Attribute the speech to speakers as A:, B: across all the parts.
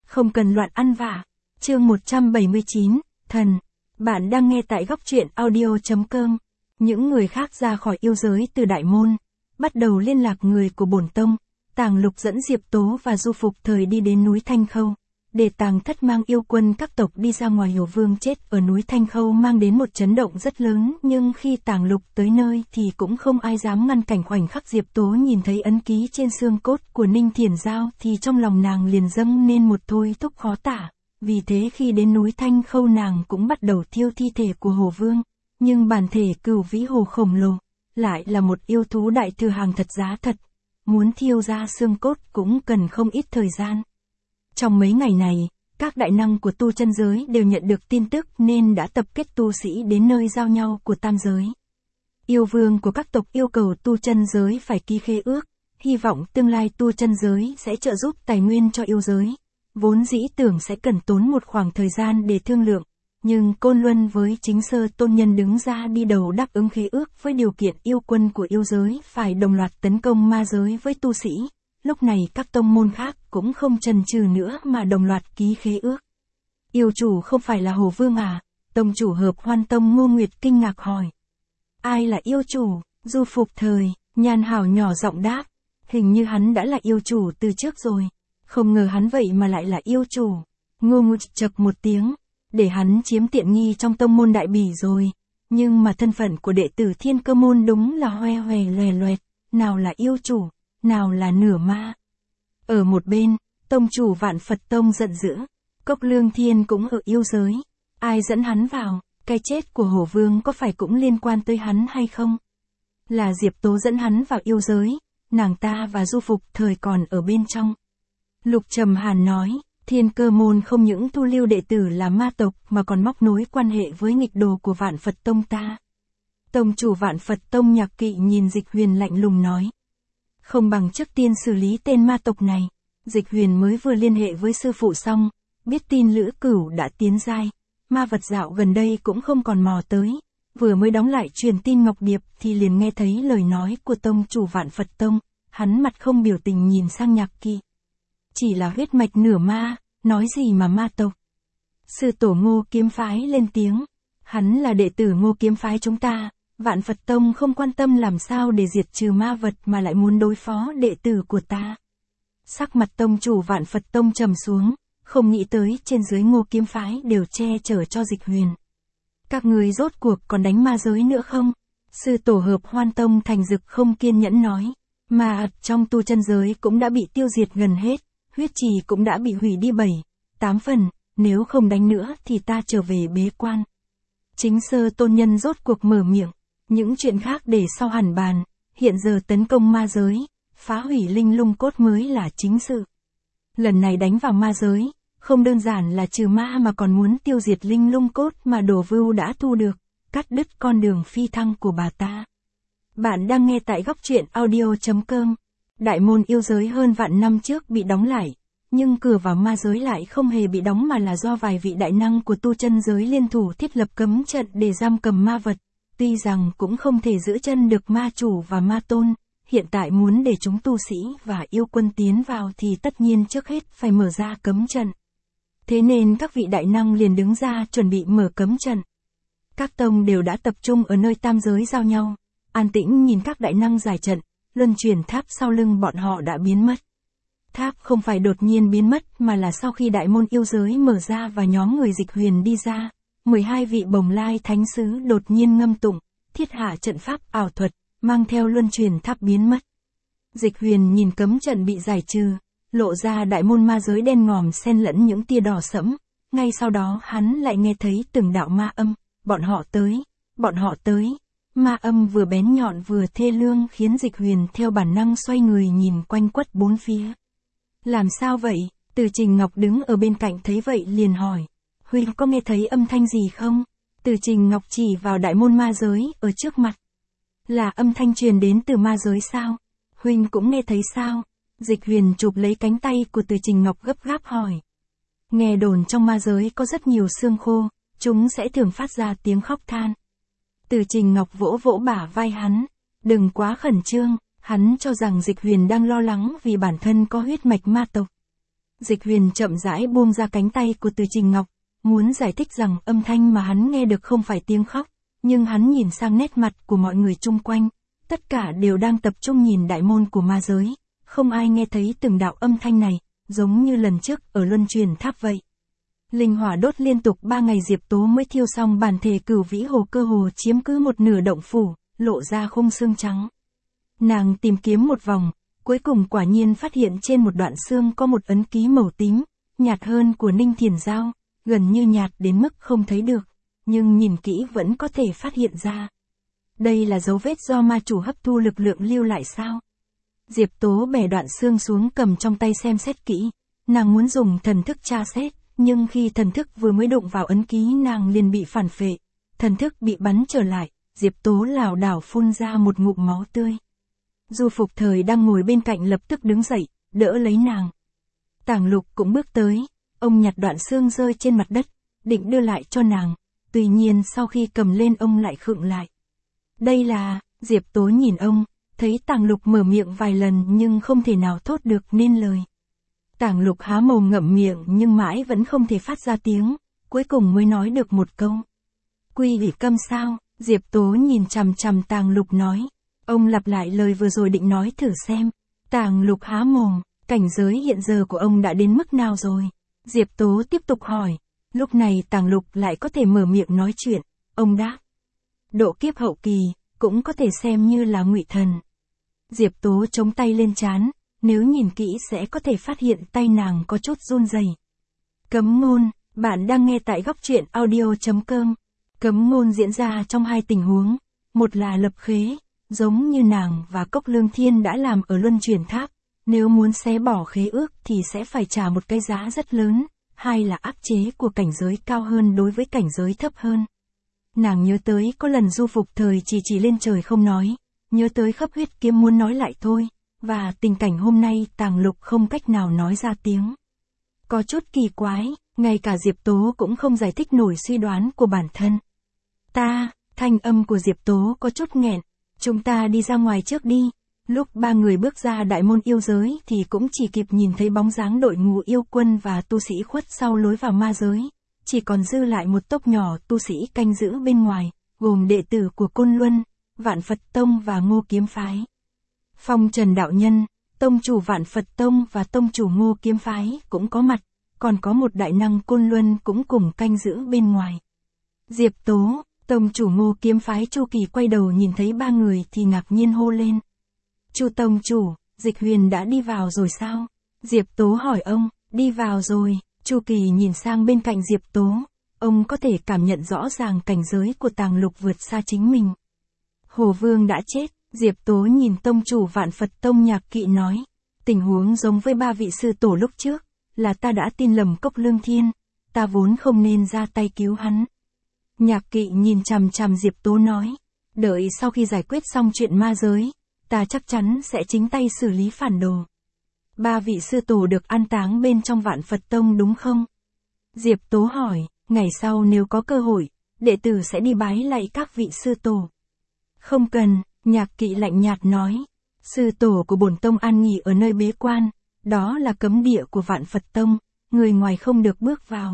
A: không cần loạn ăn vạ. Chương 179, Thần. Bạn đang nghe tại góc truyện audio.com. Những người khác ra khỏi yêu giới từ đại môn, bắt đầu liên lạc người của bổn tông. Tàng Lục dẫn Diệp Tố và Du Phục Thời đi đến núi Thanh Khâu, để Tàng Thất mang yêu quân các tộc đi ra ngoài. Hiểu Vương chết ở núi Thanh Khâu mang đến một chấn động rất lớn, nhưng khi Tàng Lục tới nơi thì cũng không ai dám ngăn cảnh. Khoảnh khắc Diệp Tố nhìn thấy ấn ký trên xương cốt của Ninh Thiển Giao thì trong lòng nàng liền dâng lên một thôi thúc khó tả. Vì thế khi đến núi Thanh Khâu nàng cũng bắt đầu thiêu thi thể của Hồ Vương, nhưng bản thể Cửu Vĩ Hồ khổng lồ lại là một yêu thú đại thừa hàng thật giá thật, muốn thiêu ra xương cốt cũng cần không ít thời gian. Trong mấy ngày này, các đại năng của tu chân giới đều nhận được tin tức nên đã tập kết tu sĩ đến nơi giao nhau của tam giới. Yêu vương của các tộc yêu cầu tu chân giới phải ký khế ước, hy vọng tương lai tu chân giới sẽ trợ giúp tài nguyên cho yêu giới. Vốn dĩ tưởng sẽ cần tốn một khoảng thời gian để thương lượng, nhưng Côn Luân với Chính Sơ Tôn Nhân đứng ra đi đầu đáp ứng khế ước với điều kiện yêu quân của yêu giới phải đồng loạt tấn công ma giới với tu sĩ. Lúc này các tông môn khác cũng không chần chừ nữa mà đồng loạt ký khế ước. Yêu chủ không phải là Hồ Vương à? Tông chủ Hợp Hoan Tông Ngô Nguyệt kinh ngạc hỏi. Ai là yêu chủ? Du Phục Thời, Nhan Hảo nhỏ giọng đáp. Hình như hắn đã là yêu chủ từ trước rồi. Không ngờ hắn vậy mà lại là yêu chủ. Ngô Nguyệt chậc một tiếng. Để hắn chiếm tiện nghi trong tông môn đại bỉ rồi. Nhưng mà thân phận của đệ tử Thiên Cơ môn đúng là hoe hoe loè loẹt. Nào là yêu chủ, nào là nửa ma. Ở một bên, tông chủ Vạn Phật Tông giận dữ. Cốc Lương Thiên cũng ở yêu giới. Ai dẫn hắn vào? Cái chết của Hổ Vương có phải cũng liên quan tới hắn hay không? Là Diệp Tố dẫn hắn vào yêu giới. Nàng ta và Du Phục Thời còn ở bên trong. Lục Trầm Hàn nói, Thiên Cơ môn không những thu lưu đệ tử là ma tộc mà còn móc nối quan hệ với nghịch đồ của Vạn Phật Tông ta. Tông chủ Vạn Phật Tông Nhạc Kỵ nhìn Dịch Huyền lạnh lùng nói. Không bằng trước tiên xử lý tên ma tộc này. Dịch Huyền mới vừa liên hệ với sư phụ xong, biết tin Lữ Cửu đã tiến giai. Ma vật dạo gần đây cũng không còn mò tới. Vừa mới đóng lại truyền tin Ngọc Điệp thì liền nghe thấy lời nói của tông chủ Vạn Phật Tông. Hắn mặt không biểu tình nhìn sang Nhạc Kỵ. Chỉ là huyết mạch nửa ma, nói gì mà ma tộc. Sư tổ Ngô Kiếm Phái lên tiếng. Hắn là đệ tử Ngô Kiếm Phái chúng ta. Vạn Phật Tông không quan tâm làm sao để diệt trừ ma vật mà lại muốn đối phó đệ tử của ta. Sắc mặt tông chủ Vạn Phật Tông trầm xuống, không nghĩ tới trên dưới Ngô Kiếm Phái đều che chở cho Dịch Huyền. Các người rốt cuộc còn đánh ma giới nữa không? Sư tổ Hợp Hoan Tông Thành Dực không kiên nhẫn nói. Ma ật trong tu chân giới cũng đã bị tiêu diệt gần hết, huyết trì cũng đã bị hủy đi 7-8 phần, nếu không đánh nữa thì ta trở về bế quan. Chính Sơ Tôn Nhân rốt cuộc mở miệng. Những chuyện khác để sau hẳn bàn, hiện giờ tấn công ma giới, phá hủy linh lung cốt mới là chính sự. Lần này đánh vào ma giới, không đơn giản là trừ ma mà còn muốn tiêu diệt linh lung cốt mà Đồ Vưu đã thu được, cắt đứt con đường phi thăng của bà ta. Bạn đang nghe tại góc truyện audio.com. Đại môn yêu giới hơn vạn năm trước bị đóng lại, nhưng cửa vào ma giới lại không hề bị đóng mà là do vài vị đại năng của tu chân giới liên thủ thiết lập cấm trận để giam cầm ma vật. Tuy rằng cũng không thể giữ chân được ma chủ và ma tôn, hiện tại muốn để chúng tu sĩ và yêu quân tiến vào thì tất nhiên trước hết phải mở ra cấm trận. Thế nên các vị đại năng liền đứng ra chuẩn bị mở cấm trận. Các tông đều đã tập trung ở nơi tam giới giao nhau, an tĩnh nhìn các đại năng giải trận, luân chuyển tháp sau lưng bọn họ đã biến mất. Tháp không phải đột nhiên biến mất mà là sau khi đại môn yêu giới mở ra và nhóm người Dịch Huyền đi ra. 12 vị Bồng Lai Thánh Sứ đột nhiên ngâm tụng, thiết hạ trận pháp ảo thuật, mang theo luân truyền tháp biến mất. Dịch Huyền nhìn cấm trận bị giải trừ, lộ ra đại môn ma giới đen ngòm xen lẫn những tia đỏ sẫm. Ngay sau đó hắn lại nghe thấy từng đạo ma âm, bọn họ tới. Ma âm vừa bén nhọn vừa thê lương khiến Dịch Huyền theo bản năng xoay người nhìn quanh quất bốn phía. Làm sao vậy? Từ Trình Ngọc đứng ở bên cạnh thấy vậy liền hỏi. Huynh có nghe thấy âm thanh gì không? Từ Trình Ngọc chỉ vào đại môn ma giới ở trước mặt. Là âm thanh truyền đến từ ma giới sao? Huynh cũng nghe thấy sao? Dịch Huyền chụp lấy cánh tay của Từ Trình Ngọc gấp gáp hỏi. Nghe đồn trong ma giới có rất nhiều xương khô, chúng sẽ thường phát ra tiếng khóc than. Từ Trình Ngọc vỗ vỗ bả vai hắn. Đừng quá khẩn trương, hắn cho rằng Dịch Huyền đang lo lắng vì bản thân có huyết mạch ma tộc. Dịch Huyền chậm rãi buông ra cánh tay của Từ Trình Ngọc, muốn giải thích rằng âm thanh mà hắn nghe được không phải tiếng khóc, nhưng hắn nhìn sang nét mặt của mọi người chung quanh, tất cả đều đang tập trung nhìn đại môn của ma giới, không ai nghe thấy từng đạo âm thanh này, giống như lần trước ở Luân Truyền Tháp vậy. Linh hỏa đốt liên tục 3 ngày Diệp Tố mới thiêu xong bản thể Cửu Vĩ Hồ cơ hồ chiếm cứ một nửa động phủ, lộ ra khung xương trắng. Nàng tìm kiếm một vòng, cuối cùng quả nhiên phát hiện trên một đoạn xương có một ấn ký màu tím, nhạt hơn của Ninh Thiền Giao, gần như nhạt đến mức không thấy được, nhưng nhìn kỹ vẫn có thể phát hiện ra. Đây là dấu vết do ma chủ hấp thu lực lượng lưu lại sao? Diệp Tố bẻ đoạn xương xuống cầm trong tay xem xét kỹ, nàng muốn dùng thần thức tra xét, nhưng khi thần thức vừa mới đụng vào ấn ký nàng liền bị phản phệ, thần thức bị bắn trở lại, Diệp Tố lảo đảo phun ra một ngụm máu tươi. Du Phục Thời đang ngồi bên cạnh lập tức đứng dậy, đỡ lấy nàng. Tàng Lục cũng bước tới, ông nhặt đoạn xương rơi trên mặt đất, định đưa lại cho nàng, tuy nhiên sau khi cầm lên ông lại khựng lại. Đây là, Diệp Tố nhìn ông, thấy Tàng Lục mở miệng vài lần nhưng không thể nào thốt được nên lời. Tàng Lục há mồm ngậm miệng nhưng mãi vẫn không thể phát ra tiếng, cuối cùng mới nói được một câu. Quy ủy câm sao? Diệp Tố nhìn chằm chằm Tàng Lục nói. Ông lặp lại lời vừa rồi định nói thử xem. Tàng Lục há mồm, cảnh giới hiện giờ của ông đã đến mức nào rồi? Diệp Tố tiếp tục hỏi. Lúc này Tàng Lục lại có thể mở miệng nói chuyện, ông đáp. Độ kiếp hậu kỳ, cũng có thể xem như là ngụy thần. Diệp Tố chống tay lên trán, nếu nhìn kỹ sẽ có thể phát hiện tay nàng có chút run rẩy. Cấm ngôn, bạn đang nghe tại góc truyện audio.com. Cấm ngôn diễn ra trong hai tình huống, một là lập khế, giống như nàng và Cốc Lương Thiên đã làm ở Luân Chuyển Tháp, nếu muốn xé bỏ khế ước thì sẽ phải trả một cái giá rất lớn, hai là áp chế của cảnh giới cao hơn đối với cảnh giới thấp hơn. Nàng nhớ tới có lần Du Phục Thời chỉ lên trời không nói, nhớ tới Khấp Huyết Kiếm muốn nói lại thôi, và tình cảnh hôm nay Tàng Lục không cách nào nói ra tiếng. Có chút kỳ quái, ngay cả Diệp Tố cũng không giải thích nổi suy đoán của bản thân. Thanh âm của Diệp Tố có chút nghẹn, chúng ta đi ra ngoài trước đi. Lúc ba người bước ra đại môn yêu giới thì cũng chỉ kịp nhìn thấy bóng dáng đội ngũ yêu quân và tu sĩ khuất sau lối vào ma giới, chỉ còn dư lại một tốc nhỏ tu sĩ canh giữ bên ngoài, gồm đệ tử của Côn Luân, Vạn Phật Tông và Ngô Kiếm Phái. Phong Trần đạo nhân, tông chủ Vạn Phật Tông và tông chủ Ngô Kiếm Phái cũng có mặt, còn có một đại năng Côn Luân cũng cùng canh giữ bên ngoài. Diệp Tố, tông chủ Ngô Kiếm Phái Chu Kỳ quay đầu nhìn thấy ba người thì ngạc nhiên hô lên. Chu tông chủ, Dịch Huyền đã đi vào rồi sao? Diệp Tố hỏi ông, đi vào rồi. Chu Kỳ nhìn sang bên cạnh Diệp Tố, ông có thể cảm nhận rõ ràng cảnh giới của Tàng Lục vượt xa chính mình. Hồ Vương đã chết, Diệp Tố nhìn tông chủ Vạn Phật Tông Nhạc Kỵ nói, tình huống giống với ba vị sư tổ lúc trước, là ta đã tin lầm Cốc Lương Thiên, ta vốn không nên ra tay cứu hắn. Nhạc Kỵ nhìn chằm chằm Diệp Tố nói, đợi sau khi giải quyết xong chuyện ma giới, ta chắc chắn sẽ chính tay xử lý phản đồ. Ba vị sư tổ được an táng bên trong Vạn Phật Tông đúng không? Diệp Tố hỏi, ngày sau nếu có cơ hội, đệ tử sẽ đi bái lạy các vị sư tổ. Không cần, Nhạc Kỵ lạnh nhạt nói, sư tổ của bổn tông an nghỉ ở nơi bế quan, đó là cấm địa của Vạn Phật Tông, người ngoài không được bước vào.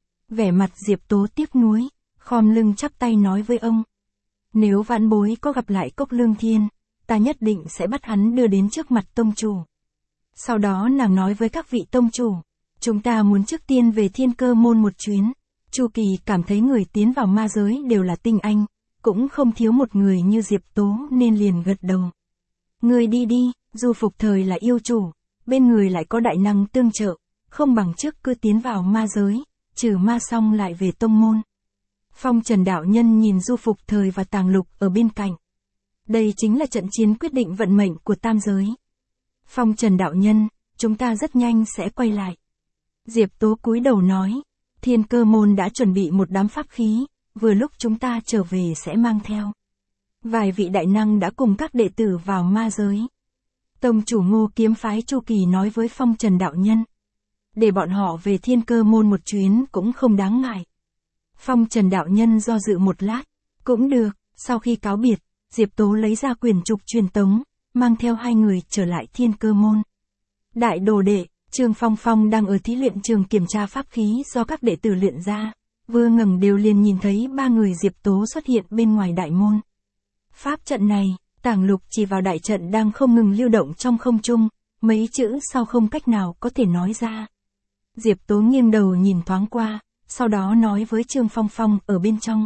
A: Vẻ mặt Diệp Tố tiếc nuối, khom lưng chắp tay nói với ông. Nếu vãn bối có gặp lại Cốc Lương Thiên, ta nhất định sẽ bắt hắn đưa đến trước mặt tông chủ. Sau đó nàng nói với các vị tông chủ, chúng ta muốn trước tiên về Thiên Cơ môn một chuyến. Chu Kỳ cảm thấy người tiến vào ma giới đều là tinh anh, cũng không thiếu một người như Diệp Tố nên liền gật đầu. Người đi đi, Du Phục Thời là yêu chủ, bên người lại có đại năng tương trợ, không bằng trước cứ tiến vào ma giới, trừ ma xong lại về tông môn. Phong Trần đạo nhân nhìn Du Phục Thời và Tàng Lục ở bên cạnh. Đây chính là trận chiến quyết định vận mệnh của tam giới. Phong Trần đạo nhân, chúng ta rất nhanh sẽ quay lại. Diệp Tố cúi đầu nói, Thiên Cơ môn đã chuẩn bị một đám pháp khí, vừa lúc chúng ta trở về sẽ mang theo. Vài vị đại năng đã cùng các đệ tử vào ma giới. Tông chủ Ngô Kiếm Phái Chu Kỳ nói với Phong Trần đạo nhân, để bọn họ về Thiên Cơ môn một chuyến cũng không đáng ngại. Phong Trần đạo nhân do dự một lát, cũng được. Sau khi cáo biệt, Diệp Tố lấy ra quyển trục truyền tống, mang theo hai người trở lại Thiên Cơ môn. Đại đồ đệ, Trương Phong Phong đang ở thí luyện trường kiểm tra pháp khí do các đệ tử luyện ra, vừa ngẩng đều liền nhìn thấy 3 người Diệp Tố xuất hiện bên ngoài đại môn. Pháp trận này, Tàng Lục chỉ vào đại trận đang không ngừng lưu động trong không trung, mấy chữ sau không cách nào có thể nói ra. Diệp Tố nghiêng đầu nhìn thoáng qua, sau đó nói với Trương Phong Phong ở bên trong.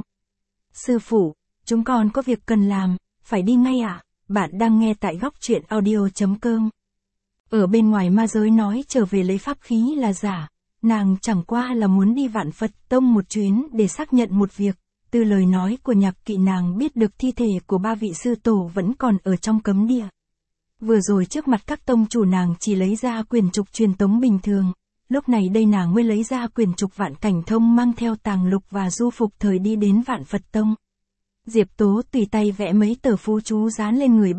A: Sư phụ, chúng con có việc cần làm, phải đi ngay ạ. Bạn đang nghe tại Góc Truyện Audio.com. Ở bên ngoài ma giới nói trở về lấy pháp khí là giả, nàng chẳng qua là muốn đi Vạn Phật Tông một chuyến để xác nhận một việc. Từ lời nói của Nhạc Kỵ nàng biết được thi thể của 3 vị sư tổ vẫn còn ở trong cấm địa. Vừa rồi trước mặt các tông chủ nàng chỉ lấy ra quyển trục truyền tống bình thường, lúc này đây nàng mới lấy ra quyển trục Vạn Cảnh Thông mang theo Tàng Lục và Du Phục Thời đi đến Vạn Phật Tông. Diệp Tố tùy tay vẽ mấy tờ phú chú dán lên người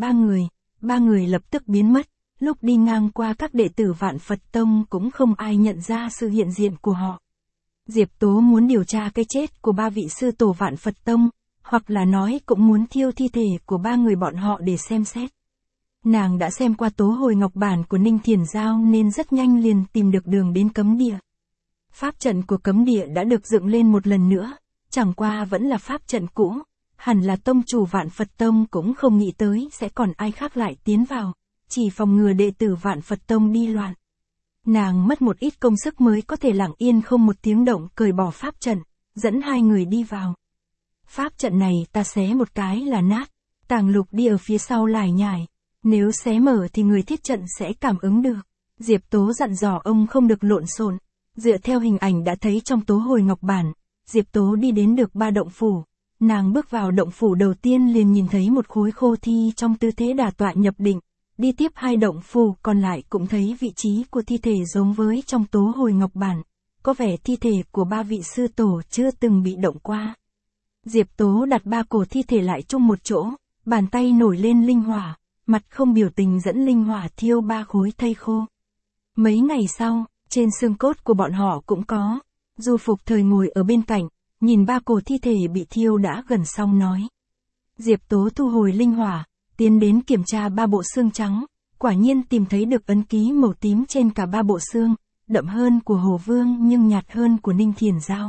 A: 3 người lập tức biến mất, lúc đi ngang qua các đệ tử Vạn Phật Tông cũng không ai nhận ra sự hiện diện của họ. Diệp Tố muốn điều tra cái chết của 3 vị sư tổ Vạn Phật Tông, hoặc là nói cũng muốn thiêu thi thể của 3 người bọn họ để xem xét. Nàng đã xem qua tố hồi ngọc bản của Ninh Thiền Giao nên rất nhanh liền tìm được đường đến cấm địa. Pháp trận của cấm địa đã được dựng lên một lần nữa, chẳng qua vẫn là pháp trận cũ, hẳn là tông chủ Vạn Phật Tông cũng không nghĩ tới sẽ còn ai khác lại tiến vào, chỉ phòng ngừa đệ tử Vạn Phật Tông đi loạn. Nàng mất một ít công sức mới có thể lặng yên không một tiếng động cởi bỏ pháp trận, dẫn 2 người đi vào. Pháp trận này ta xé một cái là nát, Tàng Lục đi ở phía sau lải nhải, nếu xé mở thì người thiết trận sẽ cảm ứng được. Diệp Tố dặn dò ông không được lộn xộn, dựa theo hình ảnh đã thấy trong tố hồi ngọc bản, Diệp Tố đi đến được 3 động phủ. Nàng bước vào động phủ đầu tiên liền nhìn thấy một khối khô thi trong tư thế đả tọa nhập định, đi tiếp 2 động phủ còn lại cũng thấy vị trí của thi thể giống với trong tố hồi ngọc bản, có vẻ thi thể của 3 vị sư tổ chưa từng bị động qua. Diệp Tố đặt 3 cổ thi thể lại chung một chỗ, bàn tay nổi lên linh hỏa, mặt không biểu tình dẫn linh hỏa thiêu 3 khối thây khô. Mấy ngày sau, trên xương cốt của bọn họ cũng có, Du Phục Thời ngồi ở bên cạnh, nhìn 3 cổ thi thể bị thiêu đã gần xong nói. Diệp Tố thu hồi linh hỏa, tiến đến kiểm tra 3 bộ xương trắng, quả nhiên tìm thấy được ấn ký màu tím trên cả 3 bộ xương, đậm hơn của Hồ Vương nhưng nhạt hơn của Ninh Thiền Giao.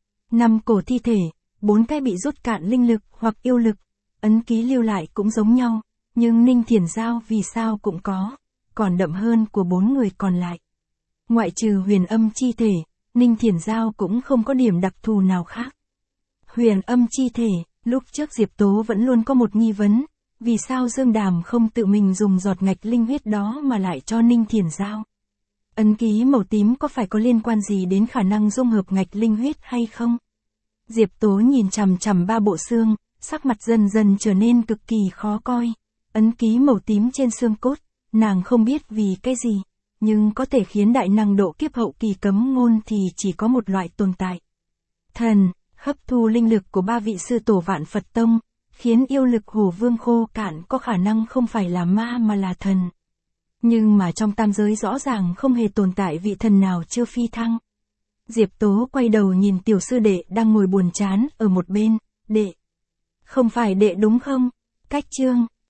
A: 5 cổ thi thể, 4 cái bị rút cạn linh lực hoặc yêu lực, ấn ký lưu lại cũng giống nhau, nhưng Ninh Thiền Giao vì sao cũng có, còn đậm hơn của 4 người còn lại. Ngoại trừ Huyền Âm chi thể, Ninh Thiền Giao cũng không có điểm đặc thù nào khác. Huyền Âm chi thể, lúc trước Diệp Tố vẫn luôn có một nghi vấn, vì sao Dương Đàm không tự mình dùng giọt ngạch linh huyết đó mà lại cho Ninh Thiền Giao. Ấn ký màu tím có phải có liên quan gì đến khả năng dung hợp ngạch linh huyết hay không? Diệp Tố nhìn chằm chằm 3 bộ xương, sắc mặt dần dần trở nên cực kỳ khó coi. Ấn ký màu tím trên xương cốt, nàng không biết vì cái gì, nhưng có thể khiến đại năng độ kiếp hậu kỳ cấm ngôn thì chỉ có một loại tồn tại. Thần, hấp thu linh lực của 3 vị sư tổ Vạn Phật Tông, khiến yêu lực Hồ Vương khô cạn có khả năng không phải là ma mà là thần. Nhưng mà trong tam giới rõ ràng không hề tồn tại vị thần nào chưa phi thăng. Diệp Tố quay đầu nhìn tiểu sư đệ đang ngồi buồn chán ở một bên, đệ. Không phải đệ đúng không? Cách chương.